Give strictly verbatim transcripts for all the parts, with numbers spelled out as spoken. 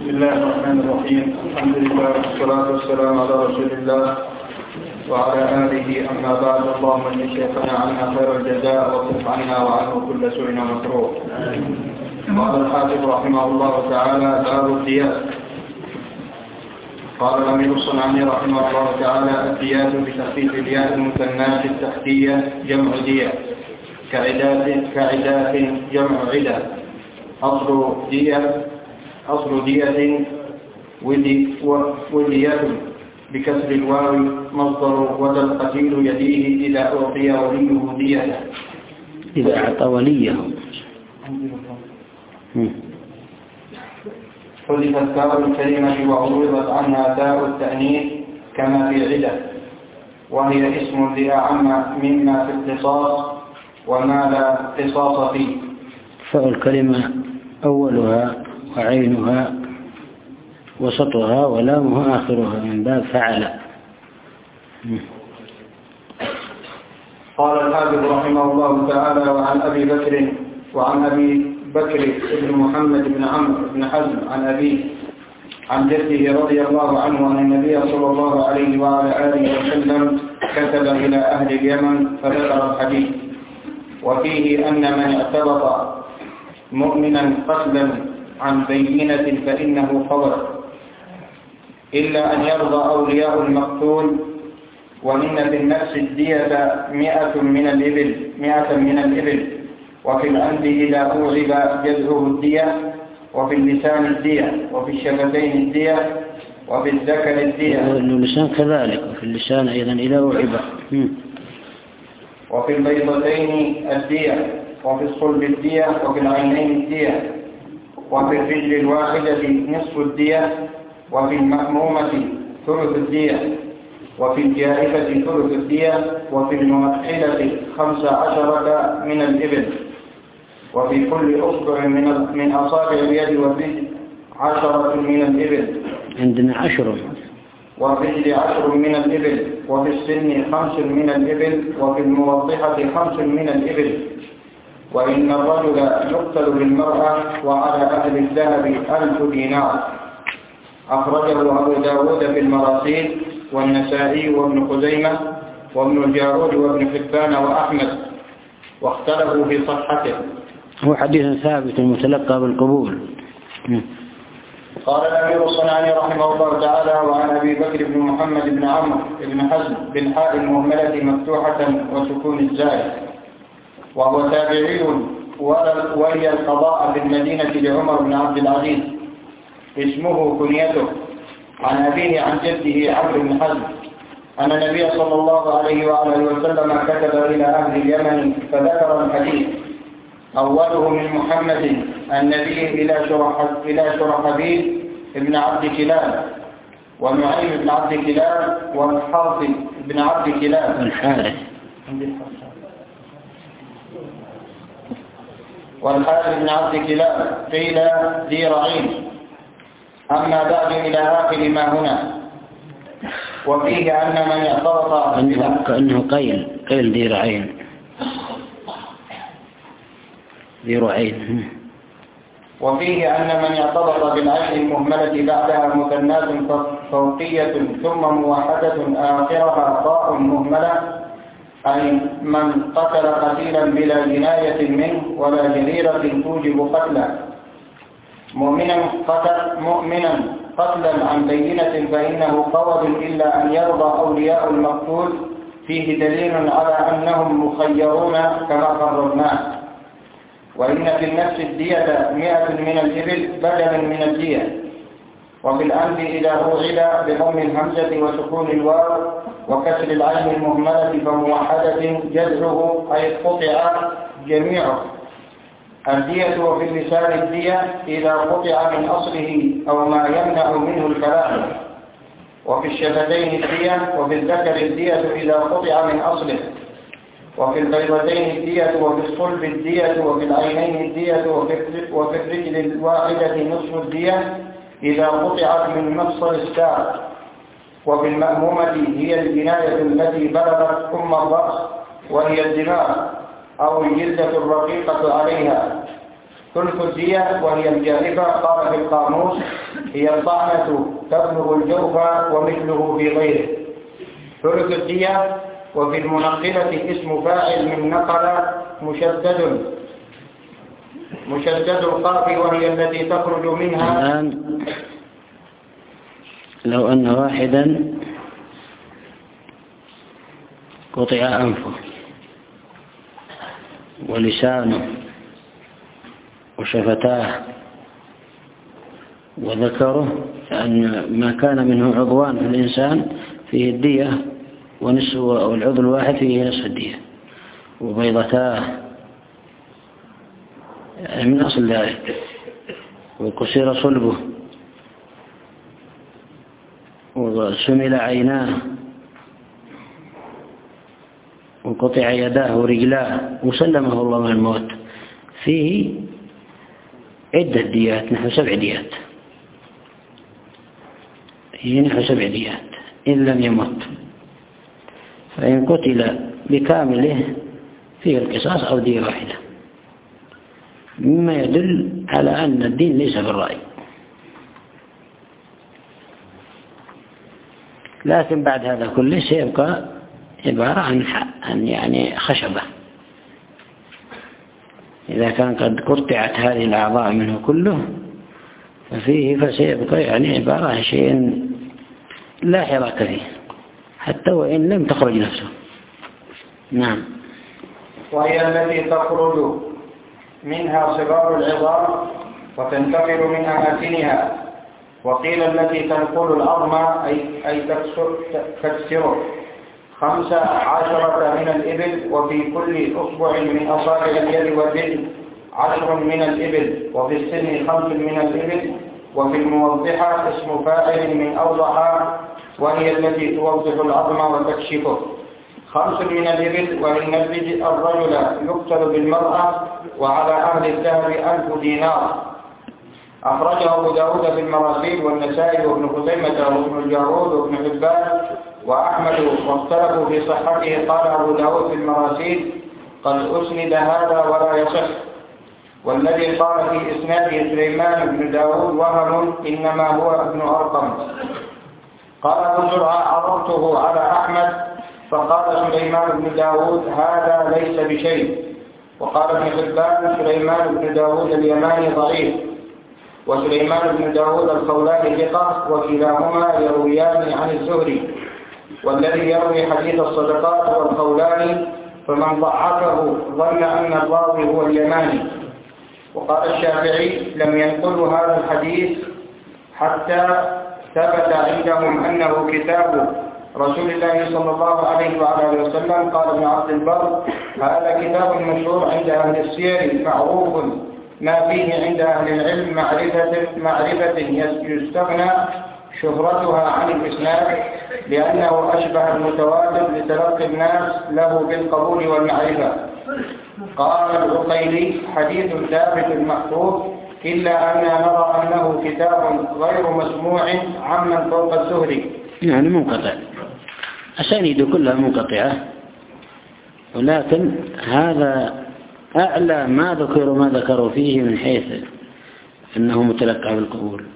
بسم الله الرحمن الرحيم. الحمد لله والصلاة والسلام على رسول الله وعلى آله. أما بعد، اللهم إن شيخنا عنا خير الجزاء واصرف عنا وعنه كل سوء ومكروه. قال الحافظ رحمه الله تعالى: باب الديات. قال الأمير الصنعاني رحمه الله تعالى: الديات بتخفيف الياء المثناة التحتية جمع دية، كعدات كعدات جمع عدة. أصل دية أصل دية ودية بكسر الواو مصدر وذا القتيل يديه إذا أعطي وليه دية. إذا أعطى وليه حذفت تاء الكلمة وعوضت عنها تاء التأنيث كما في عدة، وهي اسم لأعم مما في القصاص وما لا قصاص فيه. فالكلمة أولها وعينها وسطها ولامها آخرها من باب فعل. قال الحافظ رحمه الله تعالى: وعن أبي بكر وعن أبي بكر بن محمد بن عمرو بن حزم عن أبيه عن جده رضي الله عنه أن النبي صلى الله عليه وعلى آله وسلم كتب إلى أهل اليمن فذكر الحديث، وفيه أن من اعترض مؤمنا قتلا عن بينة فإنه قبر، إلا أن يرضى أولياء المقتول، وإن في النفس الدية مئة من الإبل مئة من الإبل وفي الأنف إذا أوعب جزعه الدية، وفي اللسان الدية، وفي الشفتين الدية، وفي الذكر الدية. اللسان كذلك، وفي اللسان أيضا إذا أوعب. وفي البيضتين الدية، وفي الصلب الدية، وفي العينين الدية، وفي الرجل الواحدة نصف الدية، وفي المأمومة ثلث الدية، وفي الجائفة ثلث الدية، وفي الموحدة خمس عشرة من الإبل، وفي كل أصبع من من أصابع اليد والرجل عشرة من الإبل. عندنا عشر. وفي عشر من الإبل، وفي السن خمس من الإبل، وفي الموضحة خمس من الإبل. وإن الرجل يقتل بالمرأة وعلى أهل الذهب ألف دينار. أخرجه أبو داود في المراسيل والنسائي وابن خزيمة وابن الجارود وابن حبان وأحمد، واختلفوا في صحته. هو حديث ثابت متلقى بالقبول. قال الأمير الصنعاني رحمه الله تعالى: وعن أبي بكر بن محمد بن عمرو بن حزم بالحاء المهملة مفتوحة وسكون الزاي، وهو تابعي ولي القضاء في المدينة لعمر بن عبد العزيز، اسمه كنيته، عن أبيه عن جده عمرو بن حزم أن النبي صلى الله عليه وآله وسلم كتب إلى أهل اليمن فذكر الحديث، أوله من محمد النبي إلى شرح إلى شرحبيل ابن عبد كلاب، ونعيم بن عبد كلاب، والحارث بن عبد كلاب الحارث والحارث بن عبد كلاب قيل ذي رعين. أما بعد إلى آخر ما هنا. وفيه أن من اعترض كأنه قيل قيل ذي رعين ذي رعين وفيه أن من اعترض بالعين المهملة بعدها مثنات فوقية ثم موحدة آخرها طاء مهملة، أي من قتل قتيلا بلا جناية منه ولا جريرة توجب قتله، مؤمنا قتل مؤمنا قتلا عن بينة فإنه قول، إلا أن يرضى أولياء المقتول، فيه دليل على أنهم مخيرون كما قررناه. وإن في النفس الدية مئة من الإبل بدلا من الدية. وفي الأنف إذا أوعد بضم الهمزة وسكون الواو وكسر العين المهملة فموحدة جزعه أي قطع جميعه الدية. وفي اللسان الدية إذا قطع من أصله أو ما يمنع منه الكلام. وفي الشفتين الدية، وفي الذكر الدية إذا قطع من أصله. وفي البيضتين الدية، وفي الصلب الدية، وفي العينين الدية، وفي الرجل الواحدة نصف الدية إذا قطعت من مفصل الساق. وفي المأمومة هي الجناية التي بلغت أم الرأس، وهي الدماغ أو الجلدة الرقيقة عليها. ثلث الدية وهي الجائفة قال في القاموس هي الطعنة تبلغ الجوف ومثله في غيره. ثلث الدية. وفي المنقلة اسم فاعل من نقل مشدد مشدد القاف وهي التي تخرج منها. الآن لو أن واحدا قطع أنفه ولسانه وشفتاه وذكره، فأن ما كان منه عضوان في الإنسان فيه الدية ونصف، والعضو الواحد فيه نصف الدية، وبيضتاه يعني من أصل ذلك، وكسر صلبه وسمل عيناه وقطع يداه ورجلاه وسلمه الله من الموت، فيه عدة ديات نحو سبع ديات، هي نحو سبع ديات إن لم يمت. فإن قتل بكامله فيه القصاص أو دية واحدة، مما يدل على أن الدين ليس بالرأي. لكن بعد هذا كله سيبقى عبارة عن يعني خشبة، إذا كان قد قطعت هذه الأعضاء منه كله ففيه فسيبقى يعني عبارة عن شيء لا حراك فيه حتى وإن لم تخرج نفسه. نعم. وهي التي تخرج منها صغار العظام وتنتقل من أماكنها. وقيل التي تنقل العظم أي, أي تكسره. خمسة عشرة من الإبل، وفي كل أصبع من أصابع اليد والرجل عشر من الإبل، وفي السن خمس من الإبل. وفي الموضحة اسم فاعل من أوضح وهي التي توضح العظم وتكشفه. خمس من الإبل. وإن الرجل يقتل بالمرأة وعلى أهل الدهر ألف دينار. أخرجه أبو داود في المراسيل والنسائي وابن خزيمة وابن الجارود وابن حبان وأحمد، واختلفوا في صحته. قال أبو داود في المراسيل قد أسند هذا ولا يصح، والذي قال في إسناده سليمان بن داود وهم إنما هو ابن أرقم. قال أبو زرعة عرضته على أحمد فقال سليمان بن داود هذا ليس بشيء. وقال ابن حبان سليمان بن داود اليماني ضعيف، وسليمان بن داود الخولاني ثقة، وكلاهما يرويان عن الزهري، والذي يروي حديث الصدقات هو الخولاني، فمن ضعفه ظن أن الراوي هو اليماني. وقال الشافعي لم ينقلوا هذا الحديث حتى ثبت عندهم أنه كتاب رسول الله صلى الله عليه وعلى وسلم. قال ابن عبد البر هذا كتاب مشهور عند أهل السير معروف ما فيه عند أهل العلم معرفة, معرفة يستغنى شهرتها عن الإسناد، لأنه أشبه المتواتر لتلقي الناس له بالقبول والمعرفة. قال العقيلي حديث ثابت محفوظ، إلا أننا نرى أنه كتاب غير مسموع عمن فوق الزهري، يعني منقطع، أسانيد كلها منقطعة، ولكن هذا أعلى ما ذكروا ما ذكروا فيه من حيث أنه متلقى بالقبول.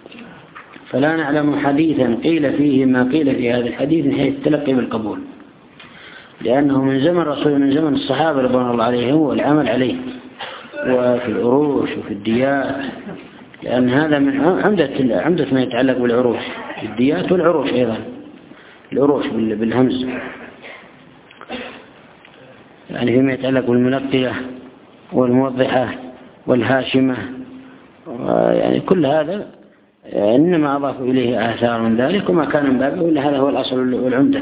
فلا نعلم حديثا قيل فيه ما قيل في هذا الحديث من حيث التلقي بالقبول، لأنه من زمن الرسول من زمن الصحابة رضوان الله عليهم والعمل عليه، وفي العروش وفي الديات، لأن هذا من عمدة عمدة ما يتعلق بالعروش، الديات والعروش أيضا، العروش بالهمز، يعني فيما يتعلق بالمنقية والموضحة والهاشمة، يعني كل هذا إنما أضافوا إليه آثار من ذلك، وما كان من بابه إلا هذا هو الأصل والعمدة.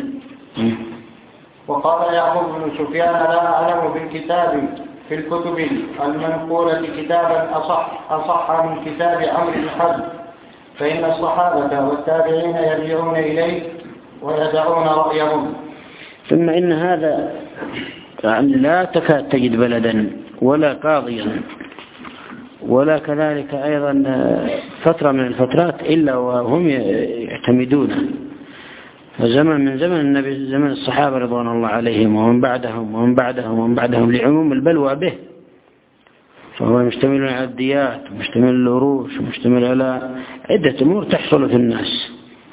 وقال يعقوب بن سفيان لا أعلم في الكتاب في الكتب المنقولة كتابا أصح, أصح من كتاب عمرو بن حزم، فإن الصحابة والتابعين يرجعون إليه ويدعون رأيهم. ثم إن هذا لا تكاد تجد بلدا ولا قاضيا ولا كذلك أيضا فترة من الفترات إلا وهم يعتمدون. فزمن من زمن النبي زمن الصحابة رضوان الله عليهم ومن بعدهم ومن بعدهم ومن بعدهم لعموم البلوى به، فهو مشتمل على الديات ومشتمل على العروش ومشتمل على عدة أمور تحصل في الناس.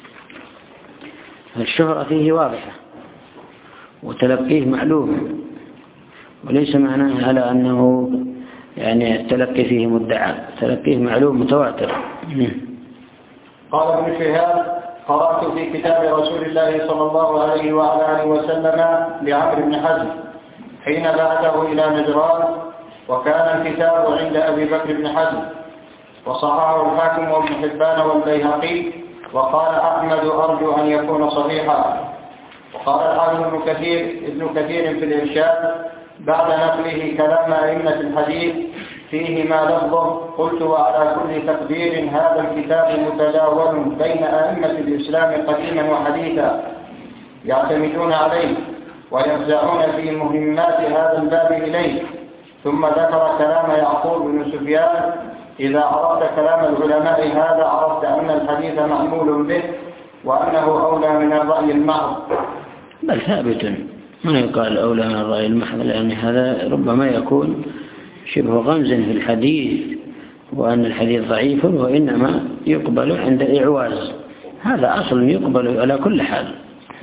الشهرة فيه واضحة وتلقيه معلوم، وليس معناه على أنه يعني التلقي فيه مدعى، تلقيه معلوم متواتر. قال ابن شهاب: قرأت في كتاب رسول الله صلى الله عليه وعلى آله وسلم لعمرو بن حزم حين بعثه إلى نجران، وكان الكتاب عند أبي بكر بن حزم، وصححه الحاكم وابن حبان والبيهقي، وقال أحمد أرجو أن يكون صحيحا. وقال الحافظ ابن كثير ابن كثير في الإرشاد بعد نقله كلام أئمة الحديث فيه ما لفظه: قلت وعلى كل تقدير هذا الكتاب متداول بين أئمة الإسلام قديما وحديثا يعتمدون عليه ويفزعون في مهمات هذا الباب إليه. ثم ذكر كلام يعقوب بن سفيان: إذا عرفت كلام العلماء هذا عرفت أن الحديث معمول به وأنه أولى من الرأي المحض. بل ثابت، ما يقال أولى من الرأي المحض، لأن هذا ربما يكون شبه غمز في الحديث وأن الحديث ضعيف، وإنما يقبل عند إعواز، هذا أصل يقبل على كل حال.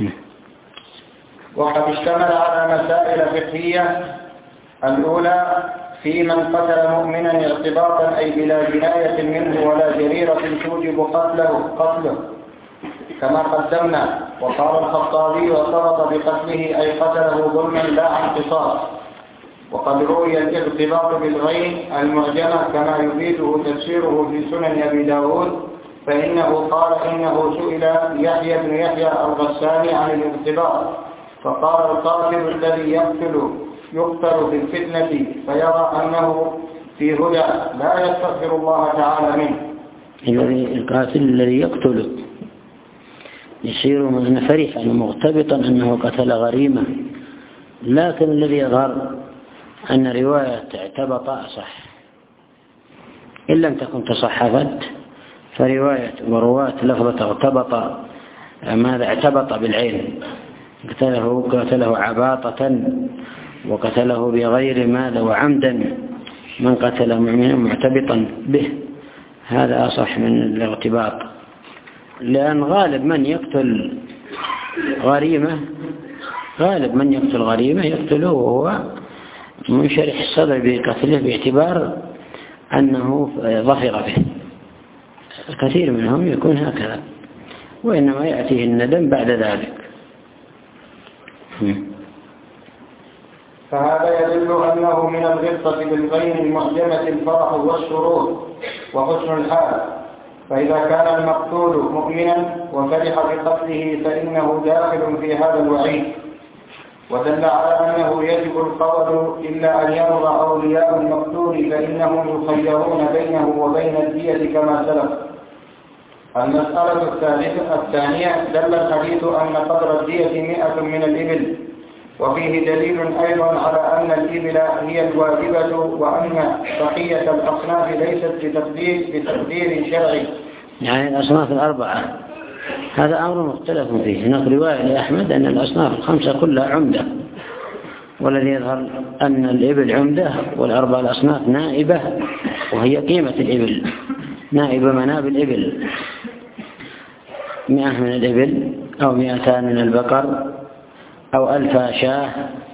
وقد اشتمل على مسائل فقهية: الأولى في من قتل مؤمنا ارتباطا أي بلا جناية منه ولا جريرة توجب قتله قتله كما قدمنا. وقال الخطابي: وارتبط بقتله أي قتله ظلما لا عن قصاص. وقد روي الارتباط بالغين المعجمة كما يفيده تفسيره في سنن أبي داود، فإنه قال إنه سئل يحيى بن يحيى الغساني عن الارتباط، فقال: القاتل الذي يقتل يقتل في الفتنة فيرى أنه في هدى لا يستغفر الله تعالى منه. القاتل الذي يقتل يصير من فرحا مغتبطا أنه قتل غريمة، لكن الذي يظهر أن رواية اعتبط أصح، إن لم تكن تصحفت فرواية ورواة لفظة اعتبط ماذا اعتبط بالعين، قتله قتله عباطة وقتله بغير ماذا وعمدا، من قتل مؤمنا معتبطا به، هذا أصح من الارتباط، لأن غالب من يقتل غريمة غالب من يقتل غريمة يقتله وهو منشرح الصدر بقتله باعتبار أنه ظفر به. الكثير منهم يكون هكذا، وإنما يأتيه الندم بعد ذلك. فهذا يدل أنه من الغبطة بالغين المعجمة الفرح والسرور وحسن الحال، فإذا كان المقتول مؤمنا وفرح بقتله فإنه داخل في هذا الوعيد. ودل على أنه يجب القول إلا أن يرضى أولياء المقتول فإنهم يخيرون بينه وبين الدية كما سلف. المسألة الثالثة الثانية: دل الحديث أن قدر الدية مئة من الإبل، وفيه دليل أيضا على أن الإبل هي الواجبة وأن بقية الأصناف ليست بتقدير, بتقدير شرعي. يعني الأصناف الأربعة هذا أمر مختلف فيه. هناك رواية لأحمد أن الأصناف الخمسة كلها عمدة، والذي يظهر أن الإبل عمدة والأربع الأصناف نائبة، وهي قيمة الإبل نائبة مناب الإبل، مئة من الإبل أو مئتان من البقر أو ألف شاه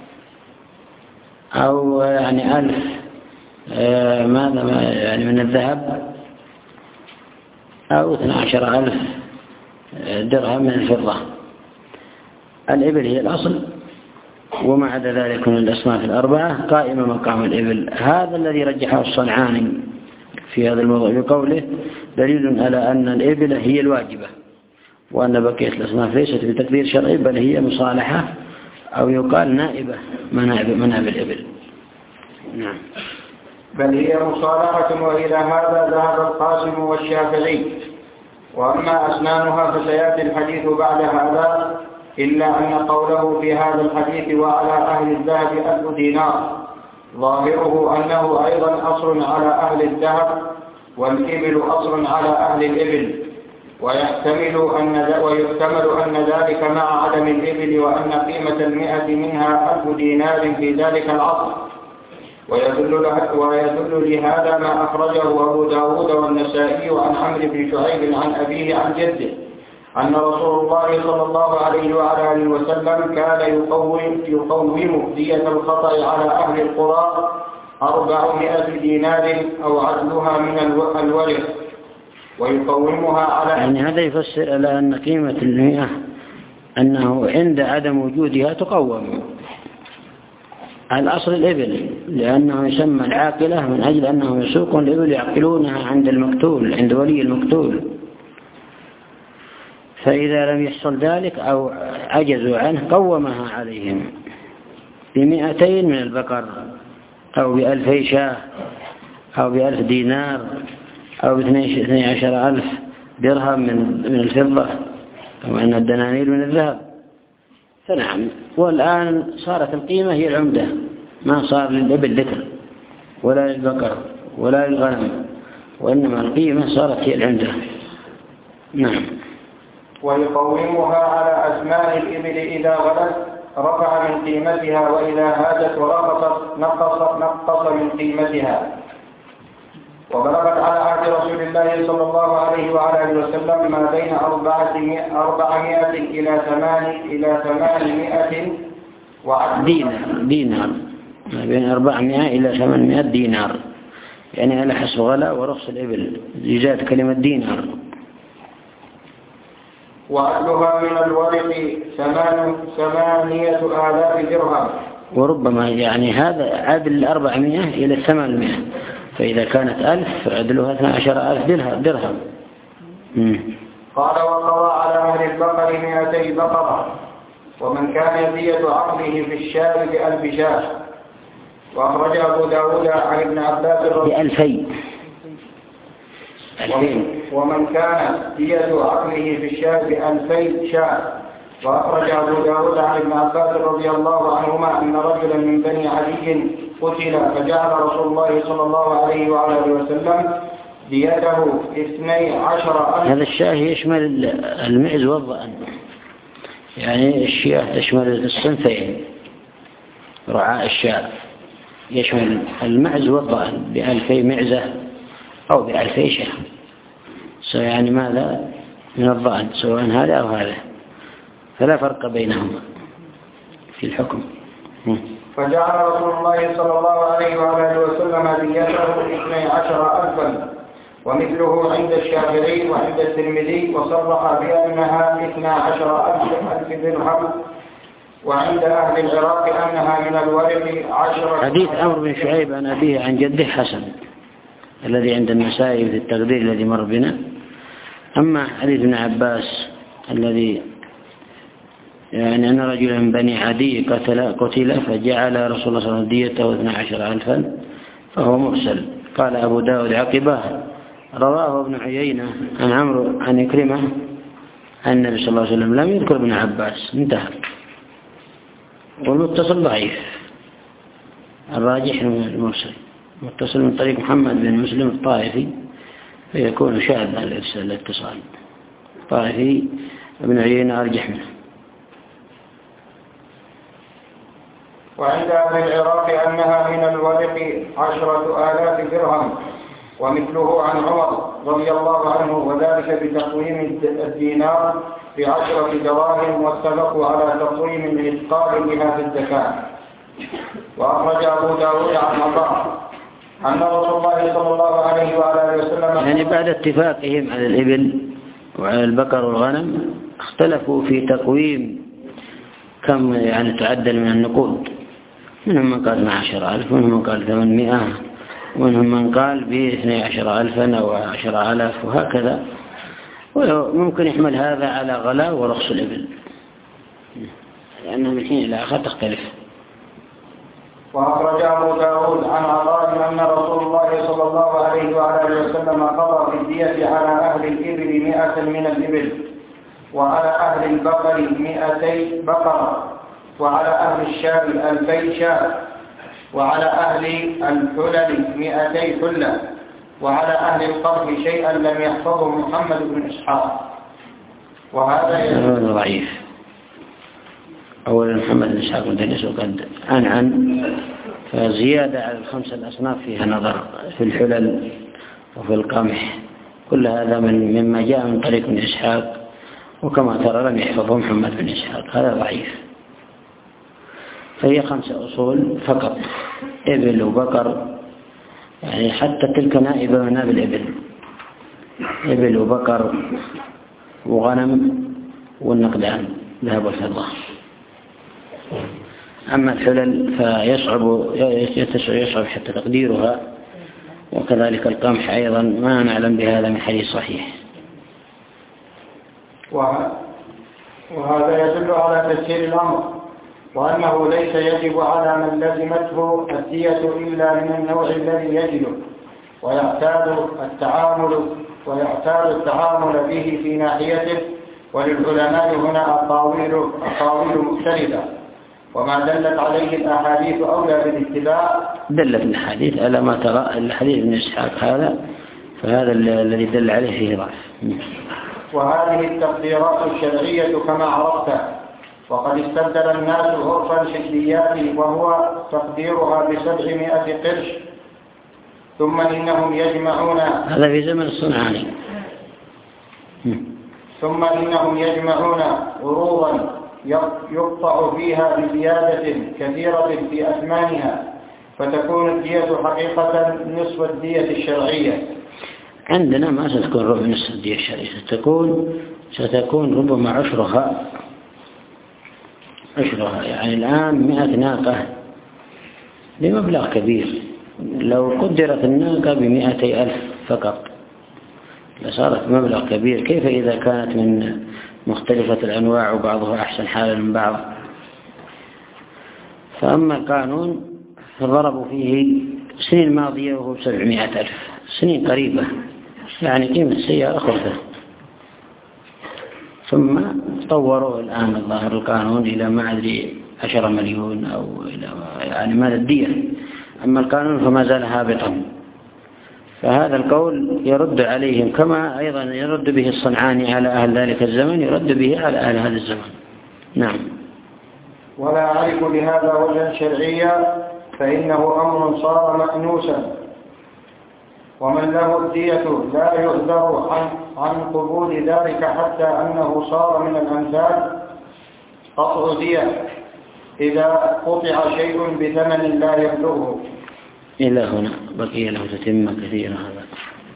أو يعني ألف آه ماذا يعني من الذهب أو اثنى عشر ألف درهم من الفضة. الإبل هي الأصل، وما عدا ذلك من الأصناف الأربعة قائمة مقام الإبل. هذا الذي رجحه الصنعاني في هذا الموضوع بقوله: دليل على أن الإبل هي الواجبة وأن بقية الأصناف ليست بتقدير شرعي بل هي مصالحة أو يقال نائبة مناب مناب الإبل. نعم. بل هي مصالحة، وإلى هذا ذهب القاسم والشافعي. وأما أسنانها فسيأتي الحديث بعد هذا، إلا أن قوله في هذا الحديث وعلى أهل الذهب ألف دينار ظاهره أنه أيضا أصل على أهل الذهب، والإبل أصل على أهل الإبل، ويحتمل أن ويحتمل أن ذلك مع عدم الإبل، وأن قيمة المئة منها ألف دينار في ذلك العصر. ويدل, ويدل لهذا ما أخرجه أبو داود والنسائي عن عمرو بن شعيب عن أبيه عن جده أن رسول الله صلى الله عليه وعلى آله وسلم كان يقوم, يقوم دية الخطأ على أهل القرى أربعمائة دينار أو عدلها من الورث ويقومها على يعني هذا يفسر على أن قيمة المئة أنه عند عدم وجودها تقوم. الأصل الإبل لأنه يسمى العاقلة من أجل أنه يسوق الإبل يعقلونها عند المقتول عند ولي المقتول، فإذا لم يحصل ذلك أو عجزوا عنه قومها عليهم بمئتين من البقر أو بألفي شاه أو بألف دينار أو باثني عشر ألف درهم من الفضة أو أن الدنانير من الذهب. فنعم، والآن صارت القيمة هي العمدة، ما صار للإبل ذكر ولا للبقر ولا للغنم، وإنما القيمة صارت هي العمدة. نعم. ويقومها على أثمان الإبل إذا غلت رفع من قيمتها، وإذا هاجت ورخصت نقص نقص من قيمتها. وبلغت على عهد رسول الله صلى الله عليه وعلى آله وسلم ما بين أربعمائة إلى ثمان إلى ثمانمائة دينار دينار ما بين أربعمائة إلى ثمانمائة دينار، يعني على حسب غلا ورخص الإبل زيادة كلمة دينار. وعدلها من الورق ثمان ثمانية آلاف درهم، وربما يعني هذا عدل أربعمائة إلى ثمانمائة، فإذا كانت ألف فعدلها اثنا عشر ألف درهم. قال وقضى على أهل البقر مئتي بقرة، ومن كان دية عقله في الشاة بألف شاة. وأخرج أبو داود عن ابن عباس بألفي ومن كان دية عقله في الشاة بألفي شاة. وأخرج أبو داود عن ابن عباس رضي الله عنهما أن رجلا من بني عدي قتل، فجعل رسول الله صلى الله عليه وعلى آله وسلم ديته اثني عشر ألف. هذا الشاه يشمل المعز والضأن، يعني الشياه تشمل الصنفين، رعاء الشاه يشمل المعز والضأن بألفي معزة أو بألفي شاه، يعني ماذا من الضأن سواء هذا أو هذا، فلا فرق بينهما في الحكم. فجعل رسول الله صلى الله عليه وآله وسلم ديته اثني عشر ألفا، ومثله عند الشافعي وعند الترمذي، وصرح بأنها اثني عشر ألف درهم، وعند أهل العراق أنها من الورق عشرة. حديث عمرو بن شعيب عن أبيه عن جده حسن الذي عند النسائي في التقدير الذي مر بنا. أما حديث ابن عباس الذي يعني أن رجلا من بني عدي قتل, قتل فجعل رسول الله صلى الله عليه وسلم ديته اثني عشر ألفا فهو مرسل. قال أبو داود عقبه رواه ابن عيينة عن عمرو عن إكرمة عن النبي صلى الله عليه وسلم لم يذكر ابن عباس، انتهى. والمتصل ضعيف، الراجح المرسل متصل من طريق محمد بن مسلم الطائفي، فيكون شاذا الاتصال. الطائفي ابن عيينة أرجح منه. وعند أهل العراق أنها من الورق عشرة آلاف درهم، ومثله عن عمر رضي الله عنه، وذلك بتقويم الدينار بعشرة دراهم، واتفقوا على تقويم الإثقال بها في الزكاة. وأخرج أبو داود عن عطاء أن رسول الله صلى الله عليه وآله وسلم يعني بعد اتفاقهم على الإبل وعلى البقر والغنم اختلفوا في تقويم كم يعني تعدل من النقود، منهم من قال اثنا عشر ألف، ومنهم من قال ثمانمائة، ومنهم من قال باثني عشر ألفا أو عشر آلاف، وهكذا. وممكن يحمل هذا على غلاء ورخص الإبل، لأنها من حين إلى آخر تختلف. وأخرج أبو داود عن عطاء أن رسول الله صلى الله عليه وآله وسلم قضى في الدية على أهل الإبل مئة من الإبل، وعلى أهل البقر مئتي بقرة، وعلى أهل الشاة ألفي شاة، وعلى أهل الحلل مئتي حلة، وعلى أهل القرب شيئا لم يحفظه محمد بن إسحاق. وهذا ضعيف. أولا محمد بن إسحاق مدنس وقد عن عن فزيادة على الخمسة الأصناف فيها نظر في الحلل وفي القمح، كل هذا من مما جاء من طريق بن إسحاق، وكما ترى لم يحفظه محمد بن إسحاق، هذا ضعيف. فهي خمسة أصول فقط، إبل وبقر، يعني حتى تلك نائبة من نائب الإبل، إبل وبقر وغنم والنقدان ذهب والفضة. أما الحلل فيصعب يصعب حتى تقديرها، وكذلك القمح أيضا ما نعلم بهذا من حديث صحيح. وهذا يدل على تسهيل الأمر، وأنه ليس يجب على من لزمته الدية إلا من النوع الذي يجده ويعتاد التعامل ويعتاد التعامل به في ناحيته. وللعلماء هنا أقاويل أقاويل مختلفة، وما دلت عليه الأحاديث أولى بالاتباع. دلت الأحاديث على ما ترى الحديث ابن إسحاق هذا، فهذا الذي دل عليه فيه ضعف. وهذه التقديرات الشرعية كما عرفت، وقد استبدل الناس عرف الحديات وهو تقديرها بسبعمائة قرش، ثم إنهم يجمعون هذا في زمن الصنعاني ثم إنهم يجمعون عروضا يقطع فيها بزيادة كثيرة في أثمانها، فتكون الدية حقيقة نصف الدية الشرعية. عندنا ما ستكون ربع نصف الدية الشرعية، ستكون ستكون ربما عشرها عشرها يعني الآن مئة ناقة بمبلغ كبير، لو قدرت الناقة بمئتي ألف فقط لصارت مبلغ كبير، كيف إذا كانت من مختلفة الأنواع وبعضها أحسن حالا من بعض؟ فأما القانون فضربوا فيه سنين ماضية وهو سبعمائة ألف، سنين قريبة، يعني قيمة السيارة خلفة. ثم طوروا الآن الظاهر القانون إلى ما أدري عشرة مليون أو إلى يعني ماذا الدية. أما القانون فما زال هابطا. فهذا القول يرد عليهم، كما أيضا يرد به الصنعاني على أهل ذلك الزمن، يرد به على أهل هذا الزمن. نعم. ولا أعرف لهذا وجها شرعيا، فإنه أمر صار مأنوسا، ومن له الدية لا يعذر عن, عن قبول ذلك، حتى أنه صار من الأمثال قطع دية إذا قطع شيء بثمن لا يبلغه. إلى هنا بقي له تتمة كثيرة هذا.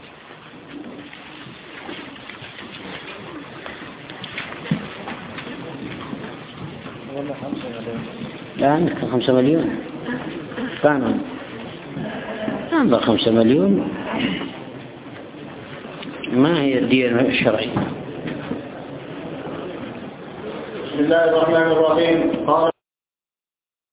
الآن خمسة مليون كانوا ننظر خمسة مليون ما هي الدية الشرعية؟ بسم الله الرحمن الرحيم. قال